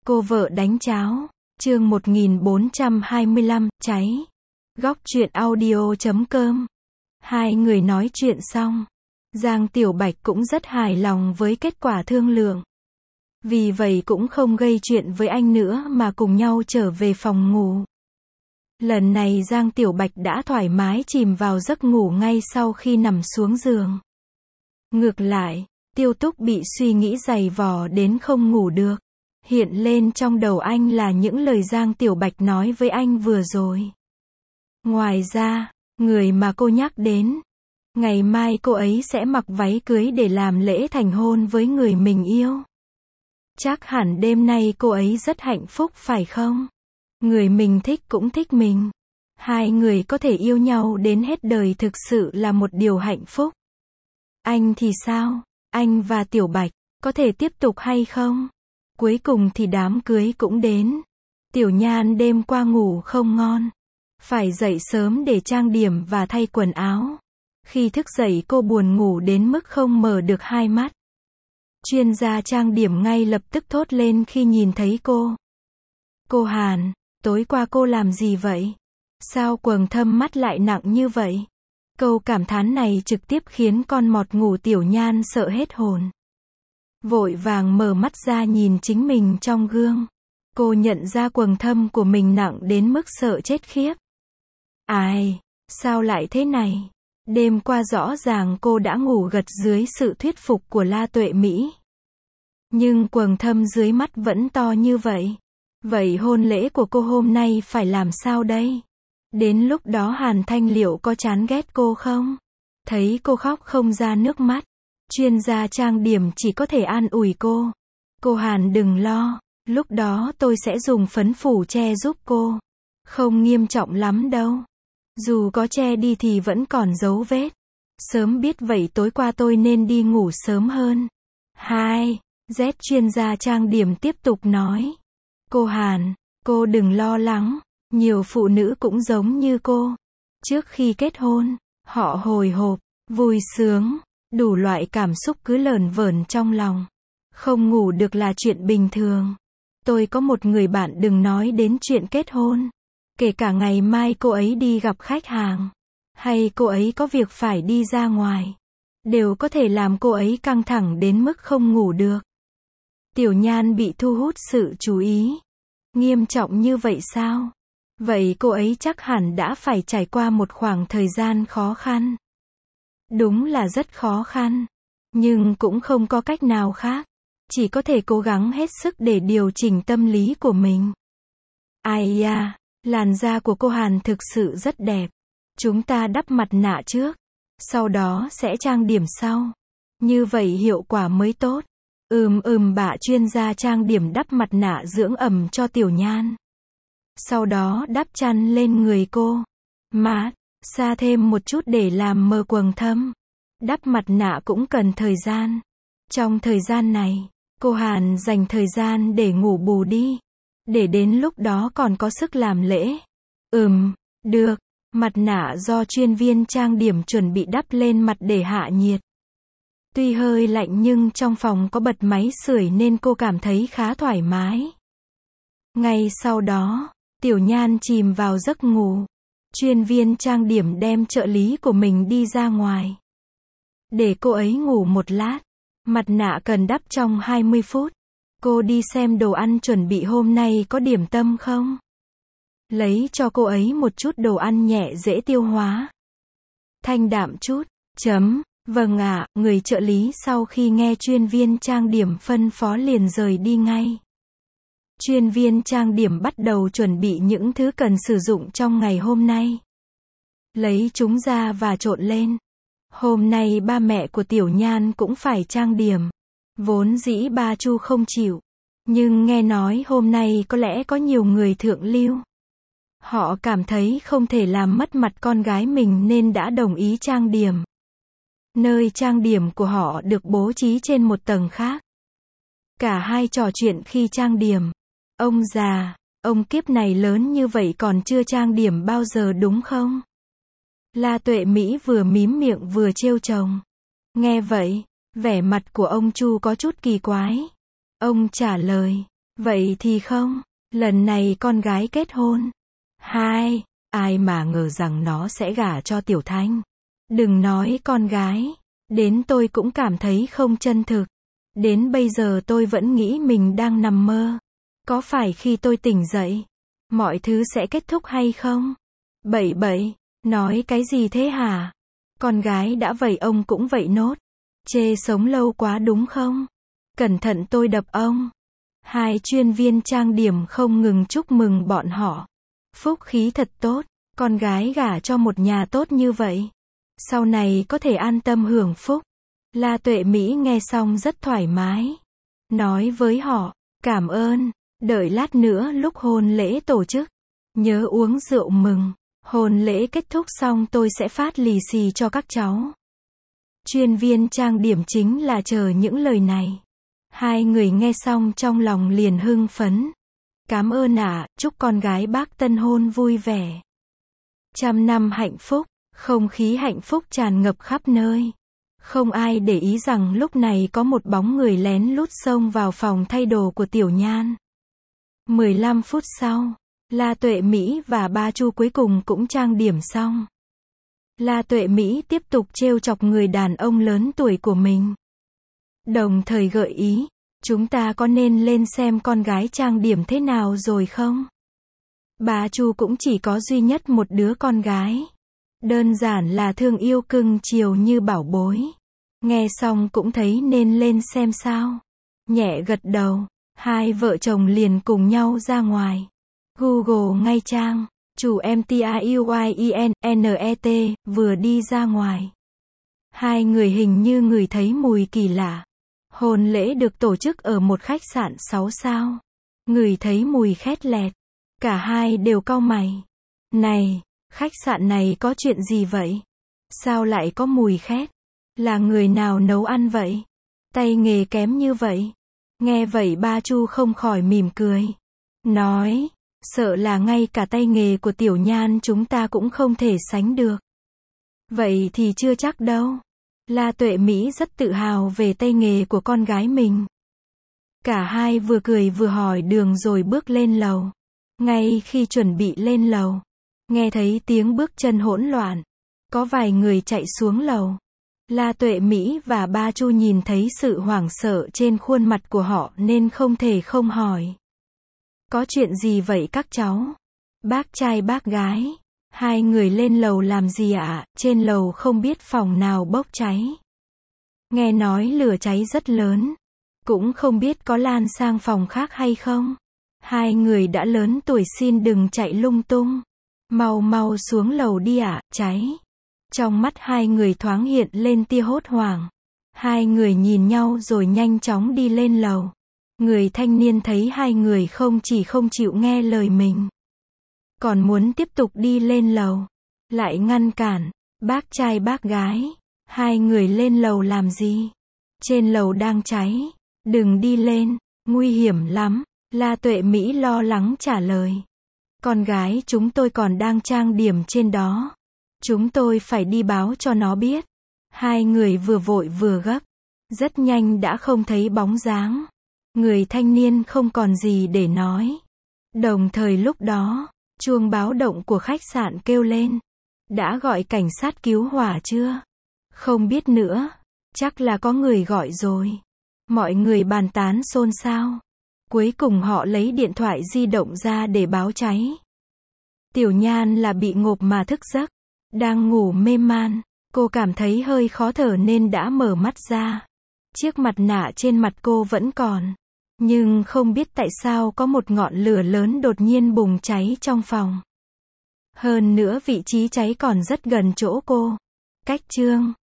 Cô vợ đánh cháo. Chương 1425, cháy. Góc truyện audio.com. Hai người nói chuyện xong. Giang Tiểu Bạch cũng rất hài lòng với kết quả thương lượng. Vì vậy cũng không gây chuyện với anh nữa mà cùng nhau trở về phòng ngủ. Lần này Giang Tiểu Bạch đã thoải mái chìm vào giấc ngủ ngay sau khi nằm xuống giường. Ngược lại, Tiêu Túc bị suy nghĩ dày vò đến không ngủ được. Hiện lên trong đầu anh là những lời Giang Tiểu Bạch nói với anh vừa rồi. Ngoài ra, người mà cô nhắc đến, ngày mai cô ấy sẽ mặc váy cưới để làm lễ thành hôn với người mình yêu. Chắc hẳn đêm nay cô ấy rất hạnh phúc phải không? Người mình thích cũng thích mình. Hai người có thể yêu nhau đến hết đời thực sự là một điều hạnh phúc. Anh thì sao? Anh và Tiểu Bạch, có thể tiếp tục hay không? Cuối cùng thì đám cưới cũng đến. Tiểu Nhan đêm qua ngủ không ngon. Phải dậy sớm để trang điểm và thay quần áo. Khi thức dậy cô buồn ngủ đến mức không mở được hai mắt. Chuyên gia trang điểm ngay lập tức thốt lên khi nhìn thấy cô. Cô Hàn, tối qua cô làm gì vậy? Sao quầng thâm mắt lại nặng như vậy? Câu cảm thán này trực tiếp khiến con mọt ngủ Tiểu Nhan sợ hết hồn. Vội vàng mở mắt ra nhìn chính mình trong gương. Cô nhận ra quầng thâm của mình nặng đến mức sợ chết khiếp. Ai, sao lại thế này? Đêm qua rõ ràng cô đã ngủ gật dưới sự thuyết phục của La Tuệ Mỹ. Nhưng quầng thâm dưới mắt vẫn to như vậy. Vậy hôn lễ của cô hôm nay phải làm sao đây? Đến lúc đó Hàn Thanh liệu có chán ghét cô không? Thấy cô khóc không ra nước mắt. Chuyên gia trang điểm chỉ có thể an ủi cô. Cô Hàn đừng lo, lúc đó tôi sẽ dùng phấn phủ che giúp cô. Không nghiêm trọng lắm đâu. Dù có che đi thì vẫn còn dấu vết. Sớm biết vậy tối qua tôi nên đi ngủ sớm hơn. Z chuyên gia trang điểm tiếp tục nói. Cô Hàn, cô đừng lo lắng. Nhiều phụ nữ cũng giống như cô. Trước khi kết hôn, họ hồi hộp, vui sướng, đủ loại cảm xúc cứ lởn vởn trong lòng. Không ngủ được là chuyện bình thường. Tôi có một người bạn đừng nói đến chuyện kết hôn. Kể cả ngày mai cô ấy đi gặp khách hàng, hay cô ấy có việc phải đi ra ngoài, đều có thể làm cô ấy căng thẳng đến mức không ngủ được. Tiểu Nhan bị thu hút sự chú ý. Nghiêm trọng như vậy sao? Vậy cô ấy chắc hẳn đã phải trải qua một khoảng thời gian khó khăn. Đúng là rất khó khăn. Nhưng cũng không có cách nào khác. Chỉ có thể cố gắng hết sức để điều chỉnh tâm lý của mình. Ai da, làn da của cô Hàn thực sự rất đẹp. Chúng ta đắp mặt nạ trước. Sau đó sẽ trang điểm sau. Như vậy hiệu quả mới tốt. Bạ chuyên gia trang điểm đắp mặt nạ dưỡng ẩm cho Tiểu Nhan. Sau đó đắp chăn lên người cô. Mát, xa thêm một chút để làm mờ quầng thâm. Đắp mặt nạ cũng cần thời gian. Trong thời gian này, cô Hàn dành thời gian để ngủ bù đi. Để đến lúc đó còn có sức làm lễ. Được. Mặt nạ do chuyên viên trang điểm chuẩn bị đắp lên mặt để hạ nhiệt. Tuy hơi lạnh nhưng trong phòng có bật máy sưởi nên cô cảm thấy khá thoải mái. Ngay sau đó, Tiểu Nhan chìm vào giấc ngủ. Chuyên viên trang điểm đem trợ lý của mình đi ra ngoài. Để cô ấy ngủ một lát. Mặt nạ cần đắp trong 20 phút. Cô đi xem đồ ăn chuẩn bị hôm nay có điểm tâm không? Lấy cho cô ấy một chút đồ ăn nhẹ dễ tiêu hóa. Thanh đạm chút. Vâng ạ, người trợ lý sau khi nghe chuyên viên trang điểm phân phó liền rời đi ngay. Chuyên viên trang điểm bắt đầu chuẩn bị những thứ cần sử dụng trong ngày hôm nay. Lấy chúng ra và trộn lên. Hôm nay ba mẹ của Tiểu Nhan cũng phải trang điểm. Vốn dĩ ba Chu không chịu. Nhưng nghe nói hôm nay có lẽ có nhiều người thượng lưu. Họ cảm thấy không thể làm mất mặt con gái mình nên đã đồng ý trang điểm. Nơi trang điểm của họ được bố trí trên một tầng khác. Cả hai trò chuyện khi trang điểm. Ông già, ông kiếp này lớn như vậy còn chưa trang điểm bao giờ đúng không? La Tuệ Mỹ vừa mím miệng vừa trêu chồng. Nghe vậy, vẻ mặt của ông Chu có chút kỳ quái. Ông trả lời, Vậy thì không, lần này con gái kết hôn. 2. Ai mà ngờ rằng nó sẽ gả cho Tiểu Thanh. Đừng nói con gái, đến tôi cũng cảm thấy không chân thực. Đến bây giờ tôi vẫn nghĩ mình đang nằm mơ. Có phải khi tôi tỉnh dậy, mọi thứ sẽ kết thúc hay không? Bậy bậy, nói cái gì thế hả? Con gái đã vậy ông cũng vậy nốt. Chê sống lâu quá đúng không? Cẩn thận tôi đập ông. 2 chuyên viên trang điểm không ngừng chúc mừng bọn họ. Phúc khí thật tốt, con gái gả cho một nhà tốt như vậy. Sau này có thể an tâm hưởng phúc. La Tuệ Mỹ nghe xong rất thoải mái. Nói với họ, cảm ơn, đợi lát nữa lúc hôn lễ tổ chức. Nhớ uống rượu mừng. Hôn lễ kết thúc xong tôi sẽ phát lì xì cho các cháu. Chuyên viên trang điểm chính là chờ những lời này. 2 người nghe xong trong lòng liền hưng phấn. Cảm ơn ạ, chúc con gái bác tân hôn vui vẻ. 100 năm hạnh phúc, không khí hạnh phúc tràn ngập khắp nơi. Không ai để ý rằng lúc này có một bóng người lén lút xông vào phòng thay đồ của Tiểu Nhan. 15 phút sau, La Tuệ Mỹ và ba Chu cuối cùng cũng trang điểm xong. La Tuệ Mỹ tiếp tục trêu chọc người đàn ông lớn tuổi của mình. Đồng thời gợi ý, chúng ta có nên lên xem con gái trang điểm thế nào rồi không? Bà Chu cũng chỉ có duy nhất một đứa con gái. Đơn giản là thương yêu cưng chiều như bảo bối. Nghe xong cũng thấy nên lên xem sao. Nhẹ gật đầu, 2 vợ chồng liền cùng nhau ra ngoài. Google ngay trang, chủ MTIUYINNET, vừa đi ra ngoài. 2 người hình như ngửi thấy mùi kỳ lạ. Hôn lễ được tổ chức ở một khách sạn 6 sao. Ngửi thấy mùi khét lẹt. Cả hai đều cau mày. Này, khách sạn này có chuyện gì vậy? Sao lại có mùi khét? Là người nào nấu ăn vậy? Tay nghề kém như vậy. Nghe vậy ba Chu không khỏi mỉm cười. Nói, sợ là ngay cả tay nghề của Tiểu Nhan chúng ta cũng không thể sánh được. Vậy thì chưa chắc đâu. La Tuệ Mỹ rất tự hào về tay nghề của con gái mình. Cả hai vừa cười vừa hỏi đường rồi bước lên lầu. Ngay khi chuẩn bị lên lầu, nghe thấy tiếng bước chân hỗn loạn. Có vài người chạy xuống lầu. La Tuệ Mỹ và ba Chu nhìn thấy sự hoảng sợ trên khuôn mặt của họ nên không thể không hỏi. Có chuyện gì vậy các cháu? Bác trai bác gái. 2 người lên lầu làm gì ạ? Trên lầu không biết phòng nào bốc cháy. Nghe nói lửa cháy rất lớn. Cũng không biết có lan sang phòng khác hay không. 2 người đã lớn tuổi xin đừng chạy lung tung. Mau mau xuống lầu đi ạ, cháy. Trong mắt 2 người thoáng hiện lên tia hốt hoảng. 2 người nhìn nhau rồi nhanh chóng đi lên lầu. Người thanh niên thấy 2 người không chỉ không chịu nghe lời mình, còn muốn tiếp tục đi lên lầu. Lại ngăn cản. Bác trai bác gái. 2 người lên lầu làm gì? Trên lầu đang cháy. Đừng đi lên. Nguy hiểm lắm. La Tuệ Mỹ lo lắng trả lời. Con gái chúng tôi còn đang trang điểm trên đó. Chúng tôi phải đi báo cho nó biết. 2 người vừa vội vừa gấp. Rất nhanh đã không thấy bóng dáng. Người thanh niên không còn gì để nói. Đồng thời lúc đó, chuông báo động của khách sạn kêu lên. Đã gọi cảnh sát cứu hỏa chưa? Không biết nữa. Chắc là có người gọi rồi. Mọi người bàn tán xôn xao. Cuối cùng họ lấy điện thoại di động ra để báo cháy. Tiểu Nhan là bị ngộp mà thức giấc. Đang ngủ mê man. Cô cảm thấy hơi khó thở nên đã mở mắt ra. Chiếc mặt nạ trên mặt cô vẫn còn. Nhưng không biết tại sao có một ngọn lửa lớn đột nhiên bùng cháy trong phòng. Hơn nữa vị trí cháy còn rất gần chỗ cô. Cách chương